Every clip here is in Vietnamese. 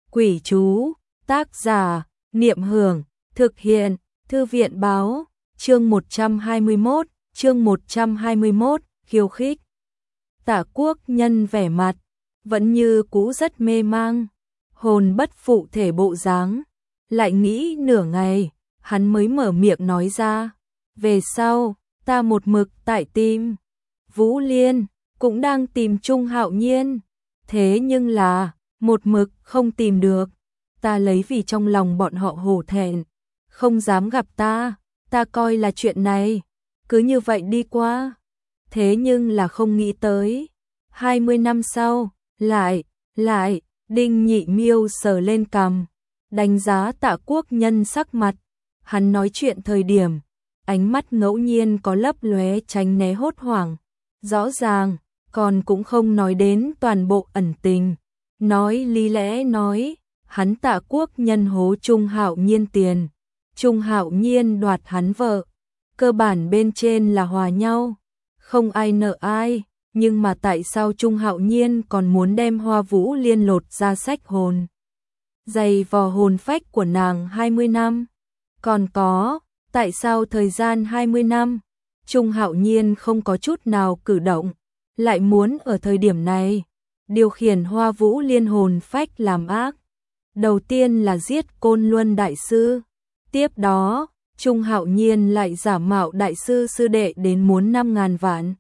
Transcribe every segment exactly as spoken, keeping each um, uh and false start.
Quỷ chú, tác giả, Niệm Hưởng, thực hiện, Thư viện báo, chương một trăm hai mươi mốt, chương một trăm hai mươi mốt, khiêu khích. Tạ Quốc Nhân vẻ mặt, vẫn như cũ rất mê mang, hồn bất phụ thể bộ dáng, lại nghĩ nửa ngày, hắn mới mở miệng nói ra, về sau, ta một mực tại tìm, Vũ Liên, cũng đang tìm Trung Hạo Nhiên, thế nhưng là, một mực không tìm được, ta lấy vì trong lòng bọn họ hổ thẹn, không dám gặp ta, ta coi là chuyện này, cứ như vậy đi qua, thế nhưng là không nghĩ tới, hai mươi năm sau, lại, lại, Đinh Nhị Miêu sờ lên cằm, đánh giá Tạ Quốc Nhân sắc mặt, hắn nói chuyện thời điểm, ánh mắt ngẫu nhiên có lấp lóe tránh né hốt hoảng, rõ ràng, còn cũng không nói đến toàn bộ ẩn tình, nói lý lẽ nói, hắn Tạ Quốc Nhân hố Trung Hạo Nhiên tiền, Trung Hạo Nhiên đoạt hắn vợ, cơ bản bên trên là hòa nhau, không ai nợ ai, nhưng mà tại sao Trung Hạo Nhiên còn muốn đem Hoa Vũ Liên lột ra sách hồn, giày vò hồn phách của nàng hai mươi năm, còn có, tại sao thời gian hai mươi năm, Trung Hạo Nhiên không có chút nào cử động, lại muốn ở thời điểm này, điều khiển Hoa Vũ Liên hồn phách làm ác. Đầu tiên là giết Côn Luân Đại Sư, tiếp đó, Trung Hạo Nhiên lại giả mạo Đại Sư sư đệ đến muốn năm ngàn vạn.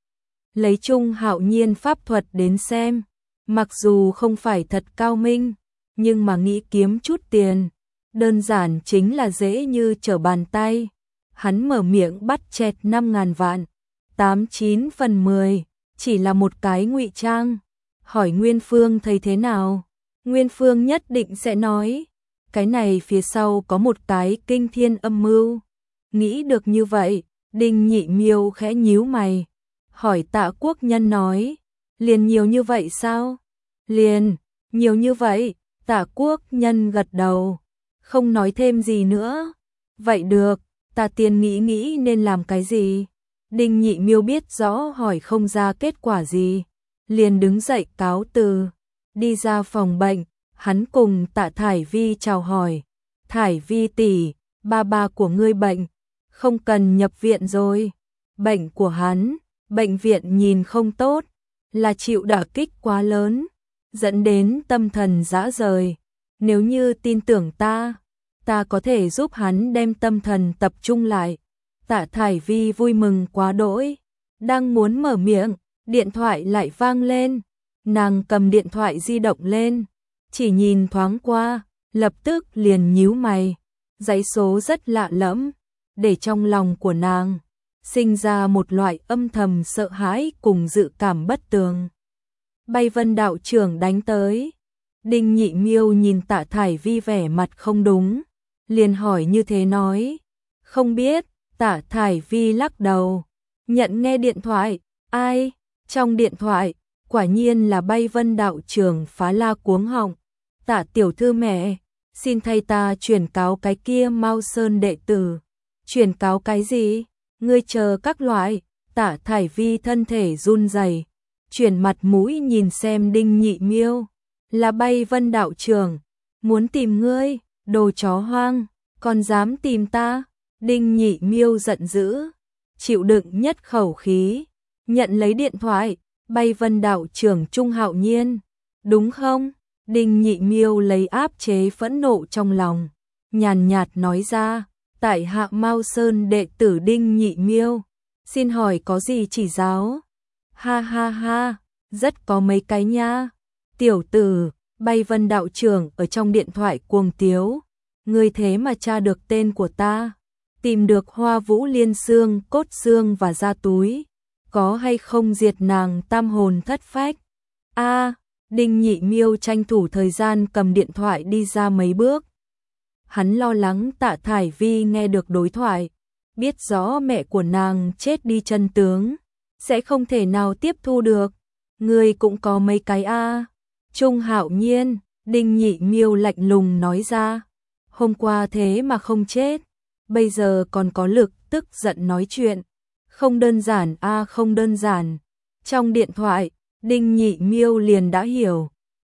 Lấy Trung Hạo Nhiên pháp thuật đến xem, mặc dù không phải thật cao minh, nhưng mà nghĩ kiếm chút tiền, đơn giản chính là dễ như trở bàn tay. Hắn mở miệng bắt chẹt năm ngàn vạn, tám chín phần mười, chỉ là một cái ngụy trang. Hỏi Nguyên Phương thấy thế nào? Nguyên Phương nhất định sẽ nói, cái này phía sau có một cái kinh thiên âm mưu. Nghĩ được như vậy, Đinh Nhị Miêu khẽ nhíu mày, hỏi Tạ Quốc Nhân nói, liền nhiều như vậy sao? Liền, nhiều như vậy, Tạ Quốc Nhân gật đầu, không nói thêm gì nữa. Vậy được, ta tiên nghĩ nghĩ nên làm cái gì? Đinh Nhị Miêu biết rõ hỏi không ra kết quả gì, liền đứng dậy cáo từ, đi ra phòng bệnh, hắn cùng Tạ Thải Vi chào hỏi. Thải Vi tỷ, ba ba của ngươi bệnh, không cần nhập viện rồi. Bệnh của hắn, bệnh viện nhìn không tốt, là chịu đả kích quá lớn, dẫn đến tâm thần rã rời. Nếu như tin tưởng ta, ta có thể giúp hắn đem tâm thần tập trung lại. Tạ Thải Vi vui mừng quá đỗi, đang muốn mở miệng, điện thoại lại vang lên. Nàng cầm điện thoại di động lên, chỉ nhìn thoáng qua, lập tức liền nhíu mày. Dãy số rất lạ lẫm, để trong lòng của nàng sinh ra một loại âm thầm sợ hãi cùng dự cảm bất tường. Bay Vân đạo trưởng đánh tới. Đinh Nhị Miêu nhìn Tạ Thải Vi vẻ mặt không đúng, liền hỏi như thế nói, không biết. Tạ Thải Vi lắc đầu, nhận nghe điện thoại, ai? Trong điện thoại, quả nhiên là Bay Vân đạo trưởng phá la cuống họng. Tạ tiểu thư mẹ, xin thay ta chuyển cáo cái kia Mao Sơn đệ tử. Chuyển cáo cái gì? Ngươi chờ các loại. Tạ Thải Vi thân thể run rẩy, chuyển mặt mũi nhìn xem Đinh Nhị Miêu, là Bay Vân đạo trưởng, muốn tìm ngươi, đồ chó hoang, còn dám tìm ta? Đinh Nhị Miêu giận dữ, chịu đựng nhất khẩu khí, nhận lấy điện thoại. Bay Vân đạo trưởng Trung Hạo Nhiên, đúng không? Đinh Nhị Miêu lấy áp chế phẫn nộ trong lòng, nhàn nhạt nói ra, tại hạ Mao Sơn đệ tử Đinh Nhị Miêu, xin hỏi có gì chỉ giáo? Ha ha ha, rất có mấy cái nha. Tiểu tử, Bay Vân đạo trưởng ở trong điện thoại cuồng tiếu, ngươi thế mà tra được tên của ta, tìm được Hoa Vũ Liên xương, cốt xương và da túi, có hay không diệt nàng tam hồn thất phách? A, Đinh Nhị Miêu tranh thủ thời gian cầm điện thoại đi ra mấy bước. Hắn lo lắng Tạ Thải Vi nghe được đối thoại, biết rõ mẹ của nàng chết đi chân tướng, sẽ không thể nào tiếp thu được. Ngươi cũng có mấy cái a? Trung Hạo Nhiên, Đinh Nhị Miêu lạnh lùng nói ra, hôm qua thế mà không chết, bây giờ còn có lực tức giận nói chuyện. Không đơn giản a, không đơn giản. Trong điện thoại, Đinh Nhị Miêu liền đã hiểu,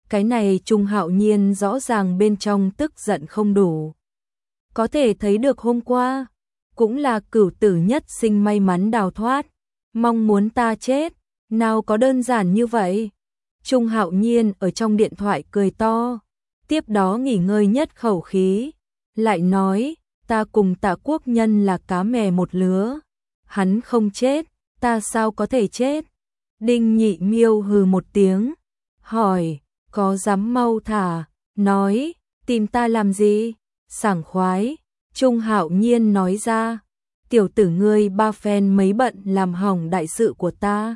Cái này Trung Hạo Nhiên rõ ràng bên trong tức giận không đủ. Có thể thấy được hôm qua, cũng là cửu tử nhất sinh may mắn đào thoát, mong muốn ta chết, nào có đơn giản như vậy. Trung Hạo Nhiên ở trong điện thoại cười to, tiếp đó nghỉ ngơi nhất khẩu khí, lại nói, ta cùng Tạ Quốc Nhân là cá mè một lứa, hắn không chết, ta sao có thể chết? Đinh Nhị Miêu hừ một tiếng, hỏi, có dám mau thả, nói, tìm ta làm gì? Sảng khoái, Trung Hạo Nhiên nói ra, tiểu tử ngươi ba phen mấy bận làm hỏng đại sự của ta.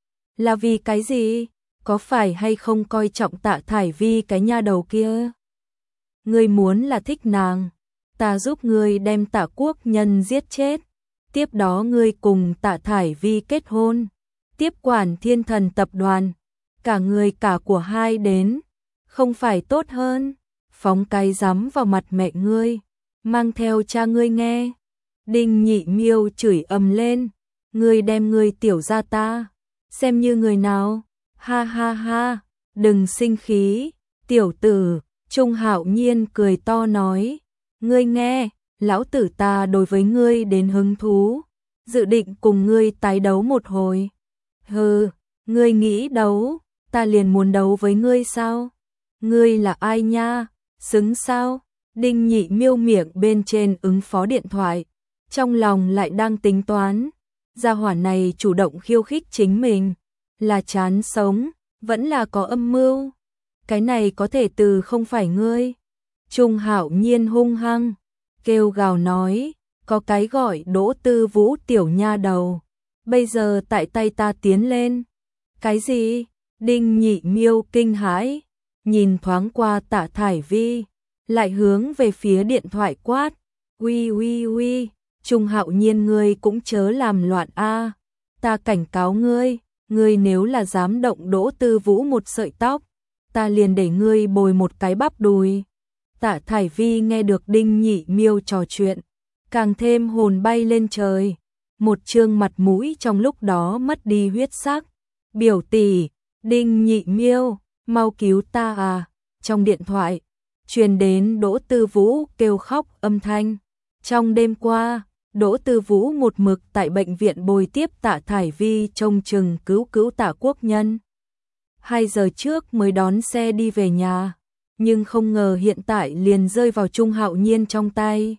Là vì cái gì? Có phải hay không coi trọng Tạ Thải Vi cái nha đầu kia? Ngươi muốn là thích nàng, ta giúp ngươi đem Tạ Quốc Nhân giết chết, tiếp đó ngươi cùng Tạ Thải Vi kết hôn, tiếp quản Thiên Thần tập đoàn, cả người cả của hai đến, không phải tốt hơn? Phóng cái rắm vào mặt mẹ ngươi, mang theo cha ngươi nghe. Đinh Nhị Miêu chửi ầm lên, ngươi đem ngươi tiểu gia ta xem như người nào? Ha ha ha, đừng sinh khí, tiểu tử. Trung Hạo Nhiên cười to nói, ngươi nghe, lão tử ta đối với ngươi đến hứng thú, dự định cùng ngươi tái đấu một hồi. Hừ, ngươi nghĩ đấu, ta liền muốn đấu với ngươi sao? Ngươi là ai nha? Xứng sao? Đinh Nhị Miêu miệng bên trên ứng phó điện thoại, trong lòng lại đang tính toán, gia hỏa này chủ động khiêu khích chính mình, là chán sống, vẫn là có âm mưu. Cái này có thể từ không phải ngươi. Trung Hạo Nhiên hung hăng, kêu gào nói, có cái gọi Đỗ Tư Vũ tiểu nha đầu, bây giờ tại tay ta tiến lên. Cái gì? Đinh Nhị Miêu kinh hãi, nhìn thoáng qua Tạ Thải Vi, lại hướng về phía điện thoại quát, uy uy uy, Trung Hạo Nhiên ngươi cũng chớ làm loạn a, ta cảnh cáo ngươi, ngươi nếu là dám động Đỗ Tư Vũ một sợi tóc, ta liền để ngươi bồi một cái bắp đùi. Tạ Thải Vi nghe được Đinh Nhị Miêu trò chuyện, càng thêm hồn bay lên trời, một trương mặt mũi trong lúc đó mất đi huyết sắc. Biểu tỷ, Đinh Nhị Miêu, mau cứu ta à. Trong điện thoại truyền đến Đỗ Tư Vũ kêu khóc âm thanh. Trong đêm qua, Đỗ Tư Vũ một mực tại bệnh viện bồi tiếp Tạ Thải Vi trông chừng cứu cứu Tạ Quốc Nhân. Hai giờ trước mới đón xe đi về nhà, nhưng không ngờ hiện tại liền rơi vào Trung Hạo Nhiên trong tay.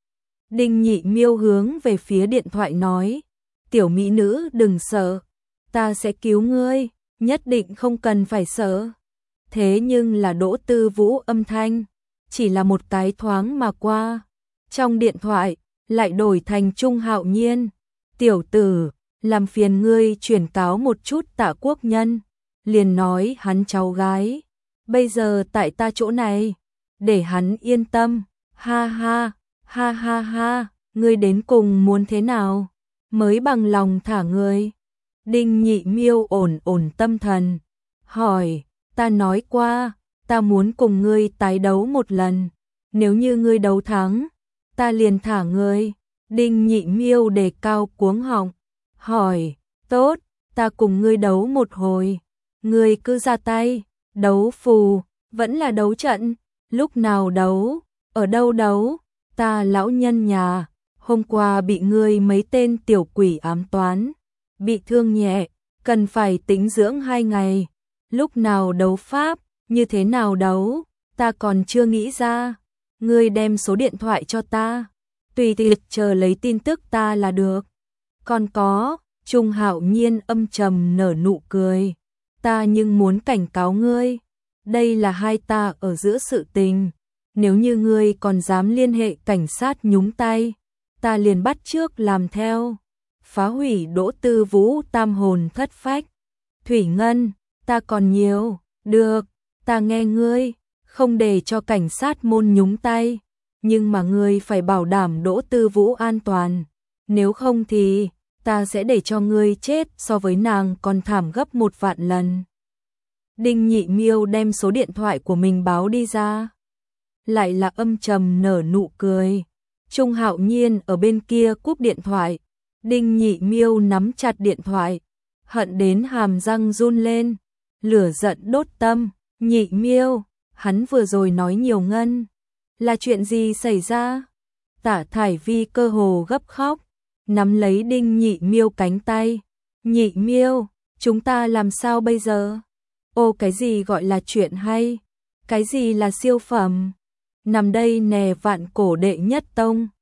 Đinh Nhị Miêu hướng về phía điện thoại nói, tiểu mỹ nữ đừng sợ, ta sẽ cứu ngươi, nhất định không cần phải sợ. Thế nhưng là Đỗ Tư Vũ âm thanh, chỉ là một cái thoáng mà qua. Trong điện thoại, lại đổi thành Trung Hạo Nhiên, tiểu tử, làm phiền ngươi chuyển cáo một chút Tạ Quốc Nhân, liền nói hắn cháu gái, bây giờ tại ta chỗ này, để hắn yên tâm, ha ha, ha ha ha, ngươi đến cùng muốn thế nào, mới bằng lòng thả ngươi. Đinh Nhị Miêu ổn ổn tâm thần, hỏi, ta nói qua, ta muốn cùng ngươi tái đấu một lần, nếu như ngươi đấu thắng, ta liền thả ngươi. Đinh Nhị Miêu đề cao cuống họng, hỏi, tốt, ta cùng ngươi đấu một hồi, ngươi cứ ra tay, đấu phù, vẫn là đấu trận, lúc nào đấu, ở đâu đấu, ta lão nhân nhà, hôm qua bị ngươi mấy tên tiểu quỷ ám toán, bị thương nhẹ, cần phải tĩnh dưỡng hai ngày, lúc nào đấu pháp, như thế nào đấu, ta còn chưa nghĩ ra, ngươi đem số điện thoại cho ta, tùy tiệc chờ lấy tin tức ta là được. Còn có, Trung Hạo Nhiên âm trầm nở nụ cười, ta nhưng muốn cảnh cáo ngươi, đây là hai ta ở giữa sự tình, nếu như ngươi còn dám liên hệ cảnh sát nhúng tay, ta liền bắt trước làm theo, phá hủy Đỗ Tư Vũ tam hồn thất phách. Thủy Ngân, ta còn nhiều, được, ta nghe ngươi, không để cho cảnh sát môn nhúng tay, nhưng mà ngươi phải bảo đảm Đỗ Tư Vũ an toàn, nếu không thì ta sẽ để cho ngươi chết so với nàng còn thảm gấp một vạn lần. Đinh Nhị Miêu đem số điện thoại của mình báo đi ra, lại là âm trầm nở nụ cười. Trung Hạo Nhiên ở bên kia cúp điện thoại, Đinh Nhị Miêu nắm chặt điện thoại, hận đến hàm răng run lên, lửa giận đốt tâm, Nhị Miêu, hắn vừa rồi nói nhiều ngân, là chuyện gì xảy ra? Tả Thải Vi cơ hồ gấp khóc, nắm lấy Đinh Nhị Miêu cánh tay. Nhị Miêu, chúng ta làm sao bây giờ? Ô, cái gì gọi là chuyện hay? Cái gì là siêu phẩm? Nằm đây nè, vạn cổ đệ nhất tông.